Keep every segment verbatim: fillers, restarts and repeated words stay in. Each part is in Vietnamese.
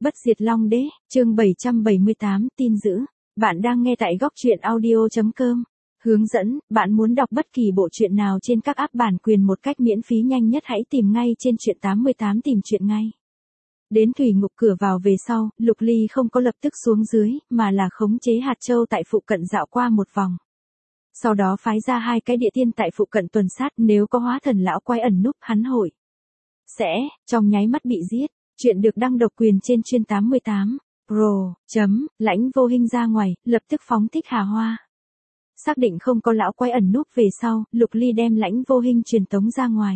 Bất diệt Long Đế, chương bảy trăm bảy mươi tám, tin dữ. Bạn đang nghe tại góc truyện audio chấm com. Hướng dẫn, bạn muốn đọc bất kỳ bộ truyện nào trên các app bản quyền một cách miễn phí nhanh nhất hãy tìm ngay trên truyện tám mươi tám tìm truyện ngay. Đến thủy ngục cửa vào về sau, Lục Ly không có lập tức xuống dưới, mà là khống chế hạt châu tại phụ cận dạo qua một vòng. Sau đó phái ra hai cái địa tiên tại phụ cận tuần sát, nếu có hóa thần lão quái ẩn núp hắn hội sẽ, trong nháy mắt bị giết. Chuyện được đăng độc quyền trên chuyên tám mươi tám, pro, chấm, lãnh vô hình ra ngoài, lập tức phóng thích hà hoa. Xác định không có lão quái ẩn núp về sau, Lục Ly đem lãnh vô hình truyền tống ra ngoài.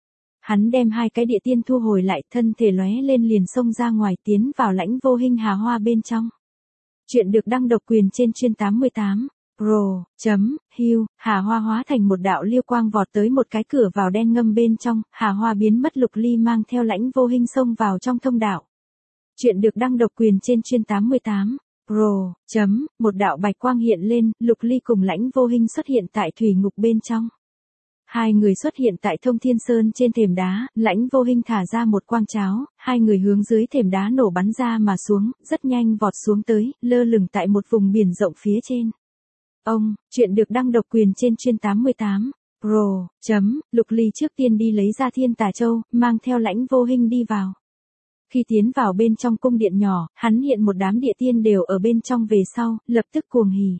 Hắn đem hai cái địa tiên thu hồi lại, thân thể lóe lên liền xông ra ngoài tiến vào lãnh vô hình hà hoa bên trong. Chuyện được đăng độc quyền trên chuyên tám mươi tám, pro, chấm, hưu, hà hoa hóa thành một đạo liêu quang vọt tới một cái cửa vào đen ngâm bên trong, hà hoa biến mất. Lục Ly mang theo lãnh vô hình xông vào trong thông đạo. Chuyện được đăng độc quyền trên chuyên tám mươi tám, pro, chấm, một đạo bạch quang hiện lên, Lục Ly cùng lãnh vô hình xuất hiện tại thủy ngục bên trong. Hai người xuất hiện tại Thông Thiên Sơn trên thềm đá, lãnh vô hình thả ra một quang cháo, hai người hướng dưới thềm đá nổ bắn ra mà xuống, rất nhanh vọt xuống tới, lơ lửng tại một vùng biển rộng phía trên. Ông, chuyện được đăng độc quyền trên chuyên tám mươi tám, pro, chấm, Lục Ly trước tiên đi lấy ra Thiên Tà Châu, mang theo lãnh vô hình đi vào. Khi tiến vào bên trong cung điện nhỏ, hắn hiện một đám địa tiên đều ở bên trong về sau, lập tức cuồng hỉ.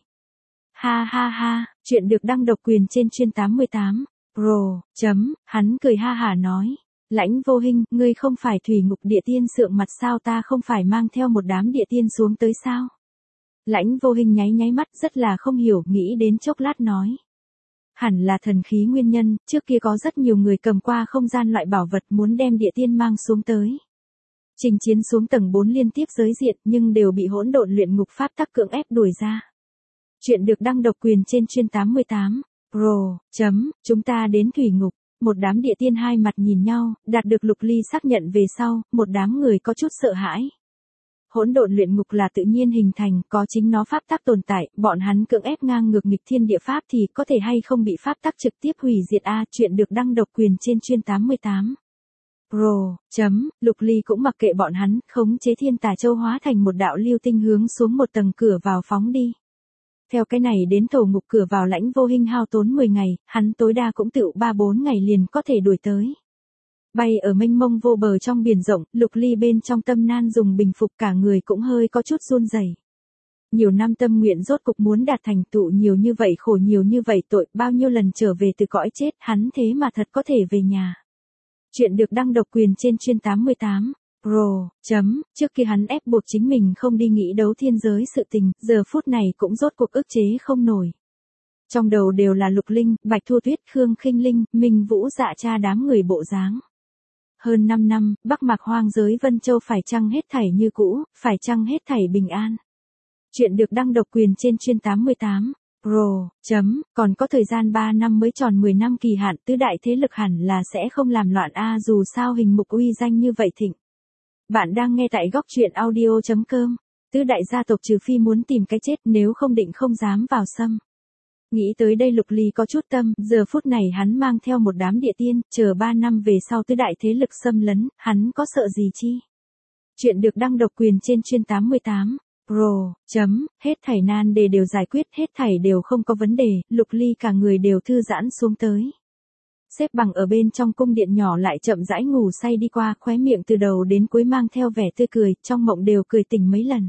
Ha ha ha, chuyện được đăng độc quyền trên chuyên tám mươi tám, pro, chấm, hắn cười ha hả nói. Lãnh vô hình, ngươi không phải thủy ngục địa tiên sượng mặt sao, ta không phải mang theo một đám địa tiên xuống tới sao? Lãnh vô hình nháy nháy mắt rất là không hiểu, nghĩ đến chốc lát nói. Hẳn là thần khí nguyên nhân, trước kia có rất nhiều người cầm qua không gian loại bảo vật muốn đem địa tiên mang xuống tới. Trình chiến xuống tầng bốn liên tiếp giới diện nhưng đều bị hỗn độn luyện ngục pháp tắc cưỡng ép đuổi ra. Chuyện được đăng độc quyền trên chuyên tám mươi tám, pro, chấm, chúng ta đến thủy ngục. Một đám địa tiên hai mặt nhìn nhau, đạt được Lục Ly xác nhận về sau, một đám người có chút sợ hãi. Hỗn độn luyện ngục là tự nhiên hình thành, có chính nó pháp tắc tồn tại, bọn hắn cưỡng ép ngang ngược nghịch thiên địa pháp thì có thể hay không bị pháp tắc trực tiếp hủy diệt a. Chuyện được đăng độc quyền trên chuyên tám mươi tám. Pro, chấm, Lục Ly cũng mặc kệ bọn hắn, khống chế Thiên Tà Châu hóa thành một đạo lưu tinh hướng xuống một tầng cửa vào phóng đi. Theo cái này đến thổ ngục cửa vào lãnh vô hình hao tốn mười ngày, hắn tối đa cũng tựu ba bốn ngày liền có thể đuổi tới. Bay ở mênh mông vô bờ trong biển rộng, Lục Ly bên trong tâm nan dùng bình phục, cả người cũng hơi có chút run rẩy. Nhiều năm tâm nguyện rốt cục muốn đạt thành tựu, nhiều như vậy khổ nhiều như vậy tội, bao nhiêu lần trở về từ cõi chết, hắn thế mà thật có thể về nhà. Chuyện được đăng độc quyền trên chuyên tám mươi tám, pro, chấm, trước khi hắn ép buộc chính mình không đi nghĩ đấu thiên giới sự tình, giờ phút này cũng rốt cuộc ức chế không nổi. Trong đầu đều là Lục Linh, Bạch Thu Tuyết, Khương Khinh Linh, Minh Vũ Dạ Cha đám người bộ dáng. Hơn năm năm, Bắc Mạc hoang giới Vân Châu phải chăng hết thảy như cũ, phải chăng hết thảy bình an. Chuyện được đăng độc quyền trên chuyên tám mươi tám, pro, chấm, còn có thời gian ba năm mới tròn mười năm kỳ hạn, tứ đại thế lực hẳn là sẽ không làm loạn a, dù sao hình mục uy danh như vậy thịnh. Bạn đang nghe tại góc truyện audio chấm com. Tứ đại gia tộc trừ phi muốn tìm cái chết, nếu không định không dám vào xâm. Nghĩ tới đây Lục Ly có chút tâm, giờ phút này hắn mang theo một đám địa tiên, chờ ba năm về sau tứ đại thế lực xâm lấn, hắn có sợ gì chi. Chuyện được đăng độc quyền trên chuyên tám mươi tám, pro, chấm, hết thảy nan đề đều giải quyết, hết thảy đều không có vấn đề, Lục Ly cả người đều thư giãn xuống tới. Xếp bằng ở bên trong cung điện nhỏ lại chậm rãi ngủ say đi qua, khóe miệng từ đầu đến cuối mang theo vẻ tươi cười, trong mộng đều cười tỉnh mấy lần.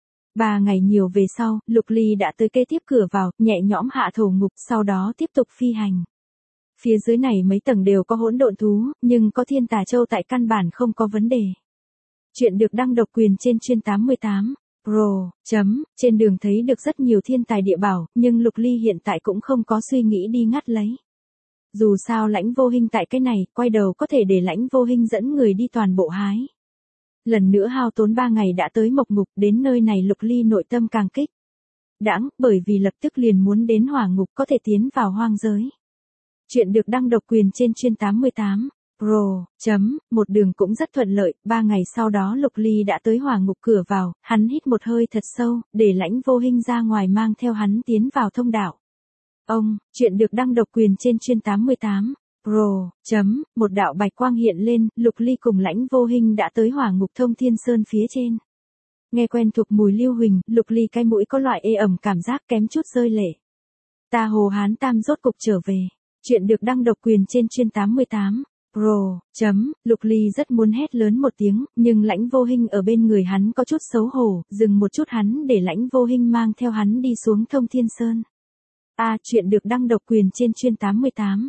Ba ngày nhiều về sau, Lục Ly đã tới kế tiếp cửa vào, nhẹ nhõm hạ thổ ngục, sau đó tiếp tục phi hành. Phía dưới này mấy tầng đều có hỗn độn thú, nhưng có Thiên Tà Châu tại căn bản không có vấn đề. Chuyện được đăng độc quyền trên chuyên tám mươi tám, pro, chấm, trên đường thấy được rất nhiều thiên tài địa bảo, nhưng Lục Ly hiện tại cũng không có suy nghĩ đi ngắt lấy. Dù sao lãnh vô hình tại cái này, quay đầu có thể để lãnh vô hình dẫn người đi toàn bộ hái. Lần nữa hao tốn ba ngày đã tới mộc ngục, đến nơi này Lục Ly nội tâm càng kích. Đãng, bởi vì lập tức liền muốn đến hỏa ngục có thể tiến vào hoang giới. Chuyện được đăng độc quyền trên chuyên tám mươi tám, pro, chấm, một đường cũng rất thuận lợi, ba ngày sau đó Lục Ly đã tới hỏa ngục cửa vào, hắn hít một hơi thật sâu, để lãnh vô hình ra ngoài mang theo hắn tiến vào thông đạo. Ông, chuyện được đăng độc quyền trên chuyên tám mươi tám, pro, chấm, một đạo bạch quang hiện lên, Lục Ly cùng lãnh vô hình đã tới hỏa ngục Thông Thiên Sơn phía trên. Nghe quen thuộc mùi Lưu Huỳnh, Lục Ly cái mũi có loại ê ẩm cảm giác kém chút rơi lệ. Ta Hồ Hán Tam rốt cục trở về. Chuyện được đăng độc quyền trên chuyên tám mươi tám. Pro, chấm, Lục Ly rất muốn hét lớn một tiếng, nhưng Lãnh Vô Hinh ở bên người hắn có chút xấu hổ, dừng một chút hắn để Lãnh Vô Hinh mang theo hắn đi xuống Thông Thiên Sơn. A à, chuyện được đăng độc quyền trên chuyên tám mươi tám.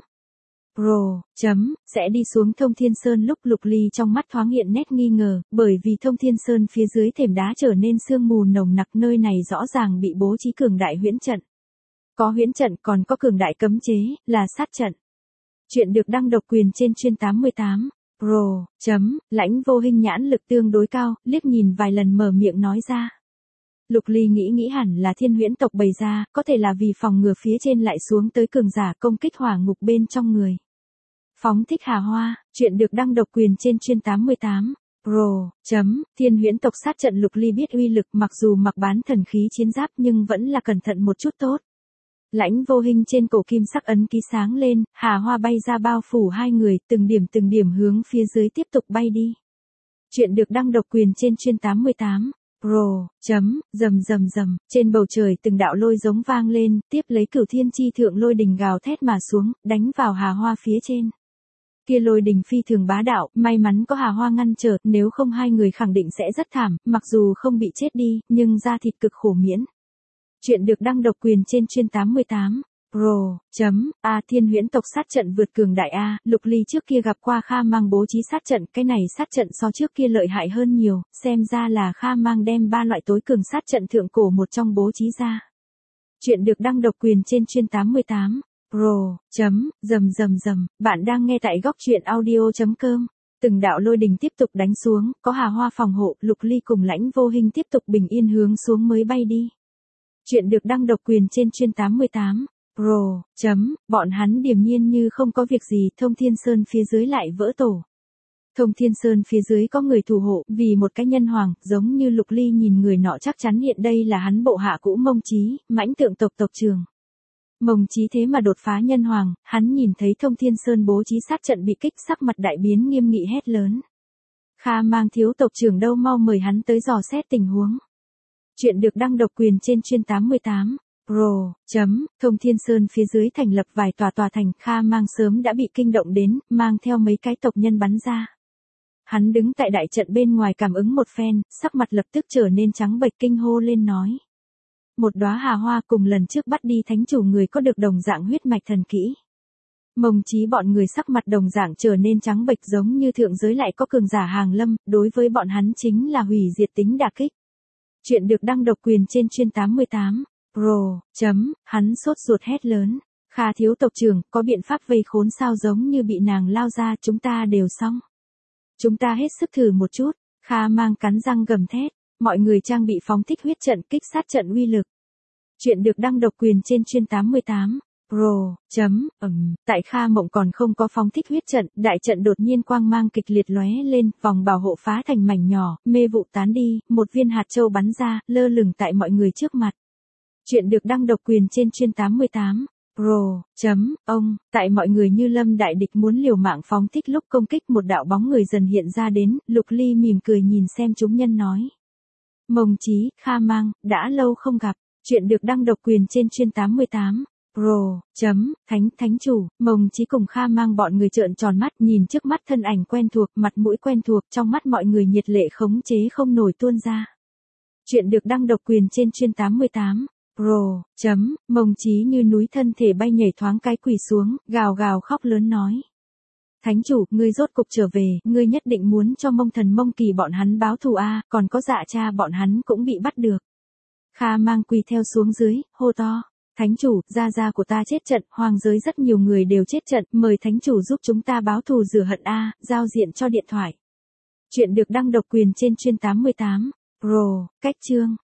Pro, chấm, sẽ đi xuống Thông Thiên Sơn lúc Lục Ly trong mắt thoáng hiện nét nghi ngờ, bởi vì Thông Thiên Sơn phía dưới thềm đá trở nên sương mù nồng nặc, nơi này rõ ràng bị bố trí cường đại huyễn trận. Có huyễn trận còn có cường đại cấm chế, là sát trận. Chuyện được đăng độc quyền trên chuyên tám mươi tám. Pro, chấm, Lãnh Vô Hinh nhãn lực tương đối cao, liếc nhìn vài lần mở miệng nói ra. Lục Ly nghĩ nghĩ hẳn là thiên huyễn tộc bày ra, có thể là vì phòng ngừa phía trên lại xuống tới cường giả công kích hỏa ngục bên trong người. Phóng thích hà hoa, chuyện được đăng độc quyền trên chuyên tám mươi tám. Pro, chấm, thiên huyễn tộc sát trận Lục Ly biết uy lực, mặc dù mặc bán thần khí chiến giáp nhưng vẫn là cẩn thận một chút tốt. Lãnh Vô Hinh trên cổ kim sắc ấn ký sáng lên, hà hoa bay ra bao phủ hai người, từng điểm từng điểm hướng phía dưới tiếp tục bay đi. Chuyện được đăng độc quyền trên chuyên tám mươi tám. Pro, chấm, rầm rầm rầm, trên bầu trời từng đạo lôi giống vang lên, tiếp lấy Cửu Thiên Chi Thượng lôi đình gào thét mà xuống, đánh vào hà hoa phía trên. Kia lôi đình phi thường bá đạo, may mắn có hà hoa ngăn trở, nếu không hai người khẳng định sẽ rất thảm, mặc dù không bị chết đi, nhưng da thịt cực khổ miễn. Chuyện được đăng độc quyền trên chuyên tám mươi tám. Pro, chấm, A thiên huyễn tộc sát trận vượt cường đại A, Lục Ly trước kia gặp qua Kha Mang bố trí sát trận, cái này sát trận so trước kia lợi hại hơn nhiều, xem ra là Kha Mang đem ba loại tối cường sát trận thượng cổ một trong bố trí ra. Chuyện được đăng độc quyền trên chuyên tám mươi tám. Pro, chấm, rầm rầm rầm, bạn đang nghe tại góc truyện audio chấm com. Từng đạo lôi đình tiếp tục đánh xuống, có hà hoa phòng hộ, Lục Ly cùng Lãnh Vô Hinh tiếp tục bình yên hướng xuống mới bay đi. Chuyện được đăng độc quyền trên chuyên tám mươi tám. Pro, chấm, bọn hắn điềm nhiên như không có việc gì, Thông Thiên Sơn phía dưới lại vỡ tổ. Thông Thiên Sơn phía dưới có người thủ hộ, vì một cái nhân hoàng, giống như Lục Ly nhìn người nọ chắc chắn hiện đây là hắn bộ hạ cũ Mông Chí, mãnh tượng tộc tộc trưởng. Mông Chí thế mà đột phá nhân hoàng, hắn nhìn thấy Thông Thiên Sơn bố trí sát trận bị kích, sắc mặt đại biến nghiêm nghị hét lớn. Kha Mang thiếu tộc trưởng đâu, mau mời hắn tới dò xét tình huống. Chuyện được đăng độc quyền trên chuyên tám mươi tám. Pro, chấm, Thông Thiên Sơn phía dưới thành lập vài tòa tòa thành, Kha Mang sớm đã bị kinh động đến, mang theo mấy cái tộc nhân bắn ra. Hắn đứng tại đại trận bên ngoài cảm ứng một phen, sắc mặt lập tức trở nên trắng bệch, kinh hô lên nói. Một đóa hà hoa cùng lần trước bắt đi thánh chủ người có được đồng dạng huyết mạch thần kỹ. Mông Chí bọn người sắc mặt đồng dạng trở nên trắng bệch, giống như thượng giới lại có cường giả hàng lâm, đối với bọn hắn chính là hủy diệt tính đả kích. Chuyện được đăng độc quyền trên chuyên tám mươi tám. Pro, chấm, hắn sốt ruột hét lớn. Kha thiếu tộc trưởng, có biện pháp vây khốn sao, giống như bị nàng lao ra, chúng ta đều xong. Chúng ta hết sức thử một chút. Kha Mang cắn răng gầm thét, mọi người trang bị phóng thích huyết trận, kích sát trận uy lực. Chuyện được đăng độc quyền trên chuyên tám mươi tám. Pro, chấm, ầm, tại Kha Mộng còn không có phóng thích huyết trận, đại trận đột nhiên quang mang kịch liệt lóe lên, vòng bảo hộ phá thành mảnh nhỏ, mê vụ tán đi, một viên hạt châu bắn ra, lơ lửng tại mọi người trước mặt. Chuyện được đăng độc quyền trên chuyên tám mươi tám. Pro, chấm, ông, tại mọi người như lâm đại địch muốn liều mạng phóng thích lúc công kích, một đạo bóng người dần hiện ra đến, Lục Ly mỉm cười nhìn xem chúng nhân nói. Mông Chí, Kha Mang, đã lâu không gặp. Chuyện được đăng độc quyền trên chuyên tám mươi tám. Pro, chấm, thánh, thánh chủ, Mông Chí cùng Kha Mang bọn người trợn tròn mắt, nhìn trước mắt thân ảnh quen thuộc, mặt mũi quen thuộc, trong mắt mọi người nhiệt lệ khống chế không nổi tuôn ra. Chuyện được đăng độc quyền trên chuyên tám mươi tám. Pro, chấm, Mông Chí như núi thân thể bay nhảy thoáng cái quỳ xuống, gào gào khóc lớn nói. Thánh chủ, ngươi rốt cục trở về, ngươi nhất định muốn cho Mông Thần Mông Kỳ bọn hắn báo thù a, còn có Dạ Cha bọn hắn cũng bị bắt được. Kha Mang quỳ theo xuống dưới, hô to. Thánh chủ, gia gia của ta chết trận, hoàng giới rất nhiều người đều chết trận, mời thánh chủ giúp chúng ta báo thù rửa hận a, giao diện cho điện thoại. Chuyện được đăng độc quyền trên chuyên tám mươi tám. Pro, cách chương.